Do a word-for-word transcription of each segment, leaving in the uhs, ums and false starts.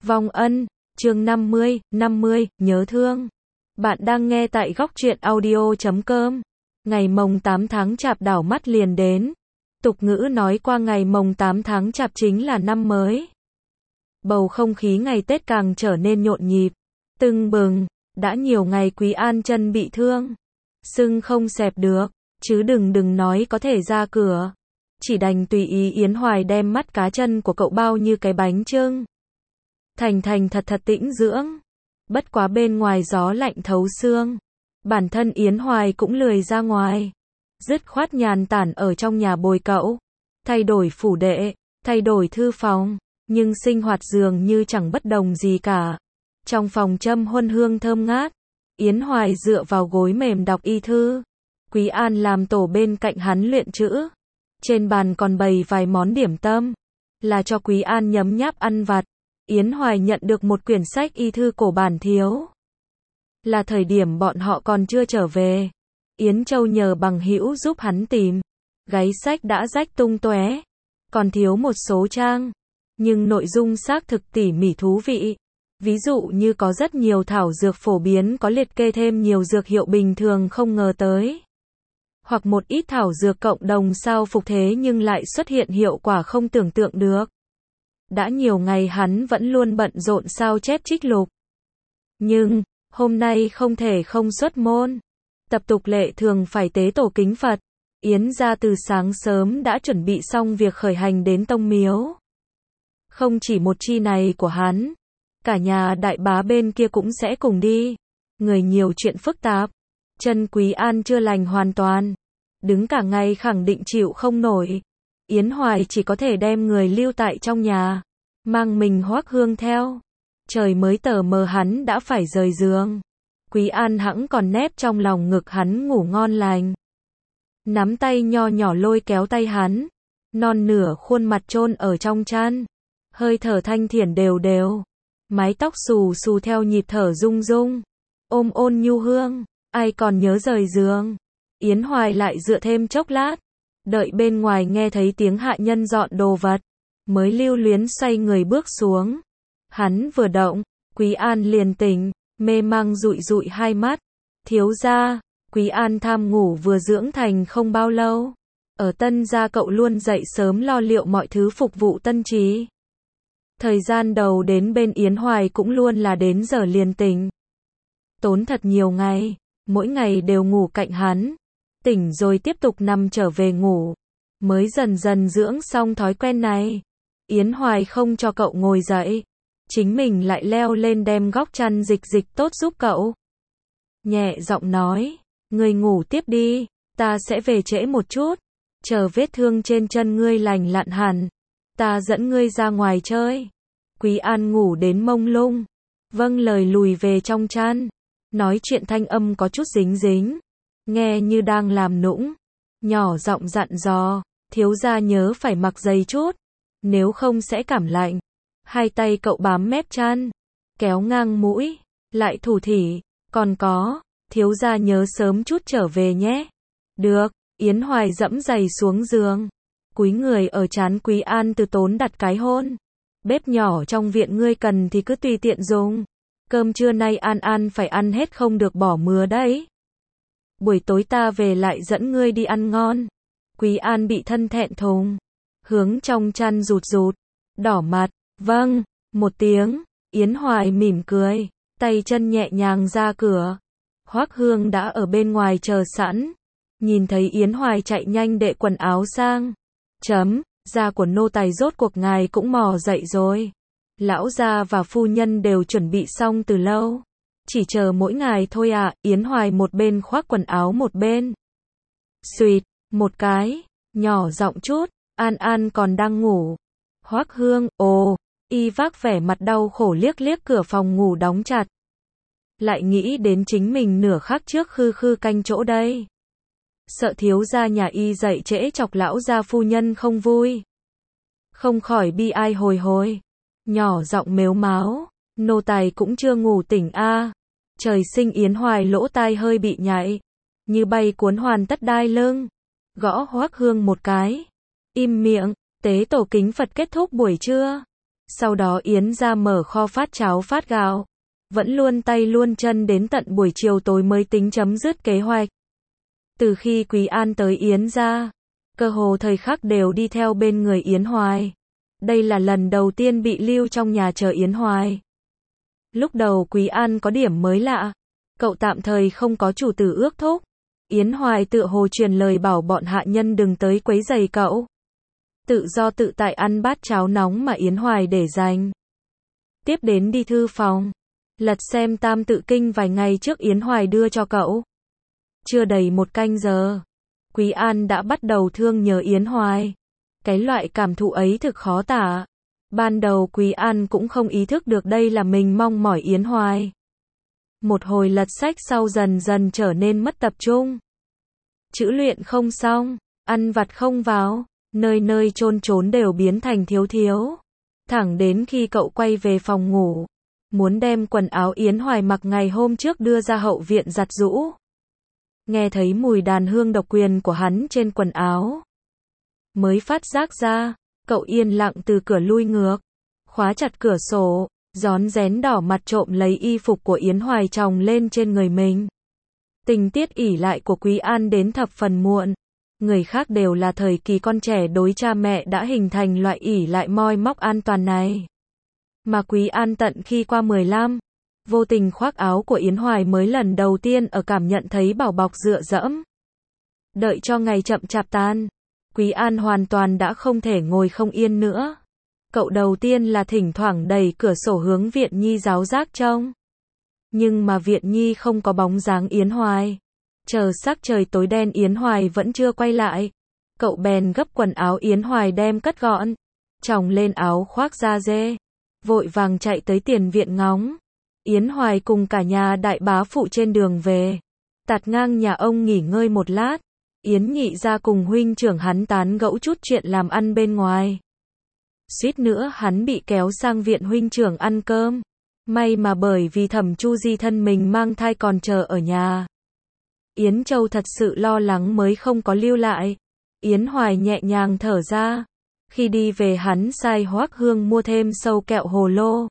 Vong ân, chương năm mươi, năm mươi, nhớ thương. Bạn đang nghe tại góc truyện audio chấm com. Ngày mồng tám tháng Chạp đảo mắt liền đến. Tục ngữ nói qua ngày mồng tám tháng Chạp chính là năm mới. Bầu không khí ngày Tết càng trở nên nhộn nhịp, tưng bừng. Đã nhiều ngày Quý An chân bị thương, sưng không xẹp được, chứ đừng đừng nói có thể ra cửa. Chỉ đành tùy ý Yến Hoài đem mắt cá chân của cậu bao như cái bánh chưng. Thành thành thật thật tĩnh dưỡng. Bất quá bên ngoài gió lạnh thấu xương. Bản thân Yến Hoài cũng lười ra ngoài. Dứt khoát nhàn tản ở trong nhà bồi cậu. Thay đổi phủ đệ, thay đổi thư phòng. Nhưng sinh hoạt dường như chẳng bất đồng gì cả. Trong phòng châm huân hương thơm ngát. Yến Hoài dựa vào gối mềm đọc y thư. Quý An làm tổ bên cạnh hắn luyện chữ. Trên bàn còn bày vài món điểm tâm. Là cho Quý An nhấm nháp ăn vặt. Yến Hoài nhận được một quyển sách y thư cổ bản thiếu. Là thời điểm bọn họ còn chưa trở về. Yến Châu nhờ bằng hữu giúp hắn tìm. Gáy sách đã rách tung tóe, còn thiếu một số trang. Nhưng nội dung xác thực tỉ mỉ thú vị. Ví dụ như có rất nhiều thảo dược phổ biến có liệt kê thêm nhiều dược hiệu bình thường không ngờ tới. Hoặc một ít thảo dược cộng đồng sao phục thế nhưng lại xuất hiện hiệu quả không tưởng tượng được. Đã nhiều ngày hắn vẫn luôn bận rộn sao chép trích lục. Nhưng, hôm nay không thể không xuất môn. Tập tục lệ thường phải tế tổ kính Phật. Yến gia từ sáng sớm đã chuẩn bị xong việc khởi hành đến tông miếu. Không chỉ một chi này của hắn, cả nhà đại bá bên kia cũng sẽ cùng đi. Người nhiều chuyện phức tạp. Chân Quý An chưa lành hoàn toàn. Đứng cả ngày khẳng định chịu không nổi. Yến Hoài chỉ có thể đem người lưu tại trong nhà. Mang mình Hoắc Hương theo. Trời mới tờ mờ hắn đã phải rời giường. Quý An hẵng còn nép trong lòng ngực hắn ngủ ngon lành. Nắm tay nho nhỏ lôi kéo tay hắn. Non nửa khuôn mặt chôn ở trong chăn. Hơi thở thanh thiển đều đều. Mái tóc xù xù theo nhịp thở rung rung. Ôm ôn nhu hương. Ai còn nhớ rời giường. Yến Hoài lại dựa thêm chốc lát. Đợi bên ngoài nghe thấy tiếng hạ nhân dọn đồ vật. Mới lưu luyến xoay người bước xuống. Hắn vừa động, Quý An liền tỉnh, mê mang dụi dụi hai mắt. Thiếu gia, Quý An tham ngủ vừa dưỡng thành không bao lâu. Ở Tân gia cậu luôn dậy sớm lo liệu mọi thứ phục vụ Tân Trí. Thời gian đầu đến bên Yến Hoài cũng luôn là đến giờ liền tỉnh. Tốn thật nhiều ngày, mỗi ngày đều ngủ cạnh hắn. Tỉnh rồi tiếp tục nằm trở về ngủ. Mới dần dần dưỡng xong thói quen này. Yến Hoài không cho cậu ngồi dậy. Chính mình lại leo lên đem góc chăn dịch dịch tốt giúp cậu. Nhẹ giọng nói, ngươi ngủ tiếp đi, ta sẽ về trễ một chút. Chờ vết thương trên chân ngươi lành lặn hẳn, ta dẫn ngươi ra ngoài chơi. Quý An ngủ đến mông lung. Vâng lời lùi về trong chăn. Nói chuyện thanh âm có chút dính dính. Nghe như đang làm nũng. Nhỏ giọng dặn dò, thiếu gia nhớ phải mặc giày chút. Nếu không sẽ cảm lạnh. Hai tay cậu bám mép chăn. Kéo ngang mũi. Lại thủ thỉ. Còn có, thiếu gia nhớ sớm chút trở về nhé. Được, Yến Hoài dẫm giày xuống giường. Cúi người ở trán Quý An từ tốn đặt cái hôn. Bếp nhỏ trong viện ngươi cần thì cứ tùy tiện dùng. Cơm trưa nay An An phải ăn hết không được bỏ mứa đấy. Buổi tối ta về lại dẫn ngươi đi ăn ngon. Quý An bị thân thẹn thùng. Hướng trong chăn rụt rụt. Đỏ mặt. Vâng. Một tiếng. Yến Hoài mỉm cười. Tay chân nhẹ nhàng ra cửa. Hoắc Hương đã ở bên ngoài chờ sẵn. Nhìn thấy Yến Hoài chạy nhanh đệ quần áo sang. Chấm. Gia của nô tài rốt cuộc ngài cũng mò dậy rồi. Lão gia và phu nhân đều chuẩn bị xong từ lâu. Chỉ chờ mỗi ngày thôi ạ. À. Yến Hoài một bên khoác quần áo một bên. Xuyệt. Một cái. Nhỏ giọng chút. An An còn đang ngủ. Hoắc Hương, ồ, y vác vẻ mặt đau khổ liếc liếc cửa phòng ngủ đóng chặt. Lại nghĩ đến chính mình nửa khắc trước khư khư canh chỗ đây. Sợ thiếu gia nhà y dậy trễ chọc lão gia phu nhân không vui. Không khỏi bi ai hồi hồi. Nhỏ giọng mếu máo, nô tài cũng chưa ngủ tỉnh a. À. Trời sinh Yến Hoài lỗ tai hơi bị nhạy. Như bay cuốn hoàn tất đai lưng. Gõ Hoắc Hương một cái. Im miệng, tế tổ kính Phật kết thúc buổi trưa. Sau đó Yến gia mở kho phát cháo phát gạo. Vẫn luôn tay luôn chân đến tận buổi chiều tối mới tính chấm dứt kế hoạch. Từ khi Quý An tới Yến gia, cơ hồ thời khắc đều đi theo bên người Yến Hoài. Đây là lần đầu tiên bị lưu trong nhà chờ Yến Hoài. Lúc đầu Quý An có điểm mới lạ. Cậu tạm thời không có chủ tử ước thúc. Yến Hoài tựa hồ truyền lời bảo bọn hạ nhân đừng tới quấy rầy cậu. Tự do tự tại ăn bát cháo nóng mà Yến Hoài để dành. Tiếp đến đi thư phòng. Lật xem tam tự kinh vài ngày trước Yến Hoài đưa cho cậu. Chưa đầy một canh giờ. Quý An đã bắt đầu thương nhớ Yến Hoài. Cái loại cảm thụ ấy thực khó tả. Ban đầu Quý An cũng không ý thức được đây là mình mong mỏi Yến Hoài. Một hồi lật sách sau dần dần trở nên mất tập trung. Chữ luyện không xong, ăn vặt không vào, nơi nơi chôn trốn đều biến thành thiếu thiếu. Thẳng đến khi cậu quay về phòng ngủ, muốn đem quần áo Yến Hoài mặc ngày hôm trước đưa ra hậu viện giặt giũ. Nghe thấy mùi đàn hương độc quyền của hắn trên quần áo. Mới phát giác ra, cậu yên lặng từ cửa lui ngược, khóa chặt cửa sổ, rón rén đỏ mặt trộm lấy y phục của Yến Hoài chồng lên trên người mình. Tình tiết ỷ lại của Quý An đến thập phần muộn. Người khác đều là thời kỳ con trẻ đối cha mẹ đã hình thành loại ỷ lại moi móc an toàn này. Mà Quý An tận khi qua mười lăm, vô tình khoác áo của Yến Hoài mới lần đầu tiên ở cảm nhận thấy bảo bọc dựa dẫm. Đợi cho ngày chậm chạp tan, Quý An hoàn toàn đã không thể ngồi không yên nữa. Cậu đầu tiên là thỉnh thoảng đẩy cửa sổ hướng Viện Nhi giáo giác trông. Nhưng mà Viện Nhi không có bóng dáng Yến Hoài. Chờ sắc trời tối đen Yến Hoài vẫn chưa quay lại. Cậu bèn gấp quần áo Yến Hoài đem cất gọn, chồng lên áo khoác da dê, vội vàng chạy tới tiền viện ngóng. Yến Hoài cùng cả nhà đại bá phụ trên đường về. Tạt ngang nhà ông nghỉ ngơi một lát. Yến nhị ra cùng huynh trưởng hắn tán gẫu chút chuyện làm ăn bên ngoài. Suýt nữa hắn bị kéo sang viện huynh trưởng ăn cơm. May mà bởi vì Thẩm Chu Di thân mình mang thai còn chờ ở nhà. Yến Châu thật sự lo lắng mới không có lưu lại. Yến Hoài nhẹ nhàng thở ra. Khi đi về hắn sai Hoắc Hương mua thêm sâu kẹo hồ lô.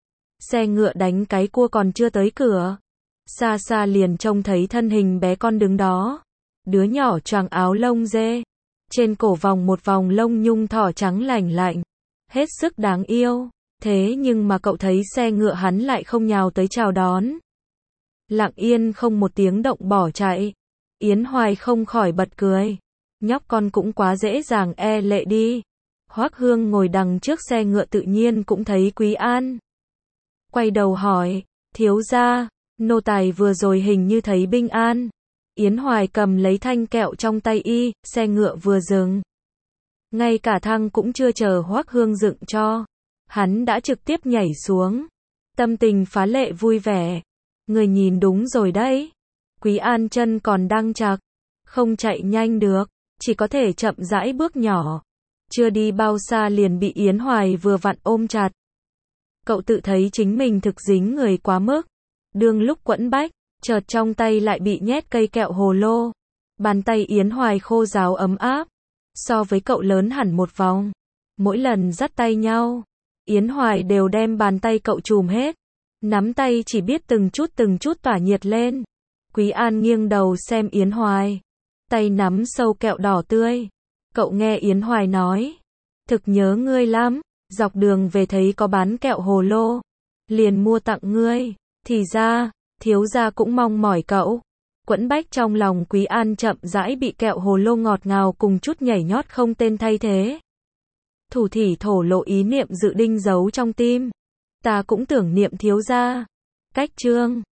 Xe ngựa đánh cái cua còn chưa tới cửa. Xa xa liền trông thấy thân hình bé con đứng đó. Đứa nhỏ choàng áo lông dê. Trên cổ vòng một vòng lông nhung thỏ trắng lành lạnh. Hết sức đáng yêu. Thế nhưng mà cậu thấy xe ngựa hắn lại không nhào tới chào đón. Lặng yên không một tiếng động bỏ chạy. Yến Hoài không khỏi bật cười. Nhóc con cũng quá dễ dàng e lệ đi. Hoắc Hương ngồi đằng trước xe ngựa tự nhiên cũng thấy Quý An. Quay đầu hỏi, thiếu gia, nô tài vừa rồi hình như thấy Binh An. Yến Hoài cầm lấy thanh kẹo trong tay y, xe ngựa vừa dừng. Ngay cả thang cũng chưa chờ Hoắc Hương dựng cho. Hắn đã trực tiếp nhảy xuống. Tâm tình phá lệ vui vẻ. Người nhìn đúng rồi đấy. Quý An chân còn đang chạc. Không chạy nhanh được. Chỉ có thể chậm rãi bước nhỏ. Chưa đi bao xa liền bị Yến Hoài vừa vặn ôm chặt. Cậu tự thấy chính mình thực dính người quá mức. Đương lúc quẫn bách, chợt trong tay lại bị nhét cây kẹo hồ lô. Bàn tay Yến Hoài khô ráo ấm áp. So với cậu lớn hẳn một vòng. Mỗi lần dắt tay nhau, Yến Hoài đều đem bàn tay cậu chùm hết. Nắm tay chỉ biết từng chút từng chút tỏa nhiệt lên. Quý An nghiêng đầu xem Yến Hoài. Tay nắm sâu kẹo đỏ tươi. Cậu nghe Yến Hoài nói. Thực nhớ ngươi lắm. Dọc đường về thấy có bán kẹo hồ lô. Liền mua tặng ngươi. Thì ra, thiếu gia cũng mong mỏi cậu. Quẫn bách trong lòng Quý An chậm rãi bị kẹo hồ lô ngọt ngào cùng chút nhảy nhót không tên thay thế. Thủ thỉ thổ lộ ý niệm dự định giấu trong tim. Ta cũng tưởng niệm thiếu gia. Cách chương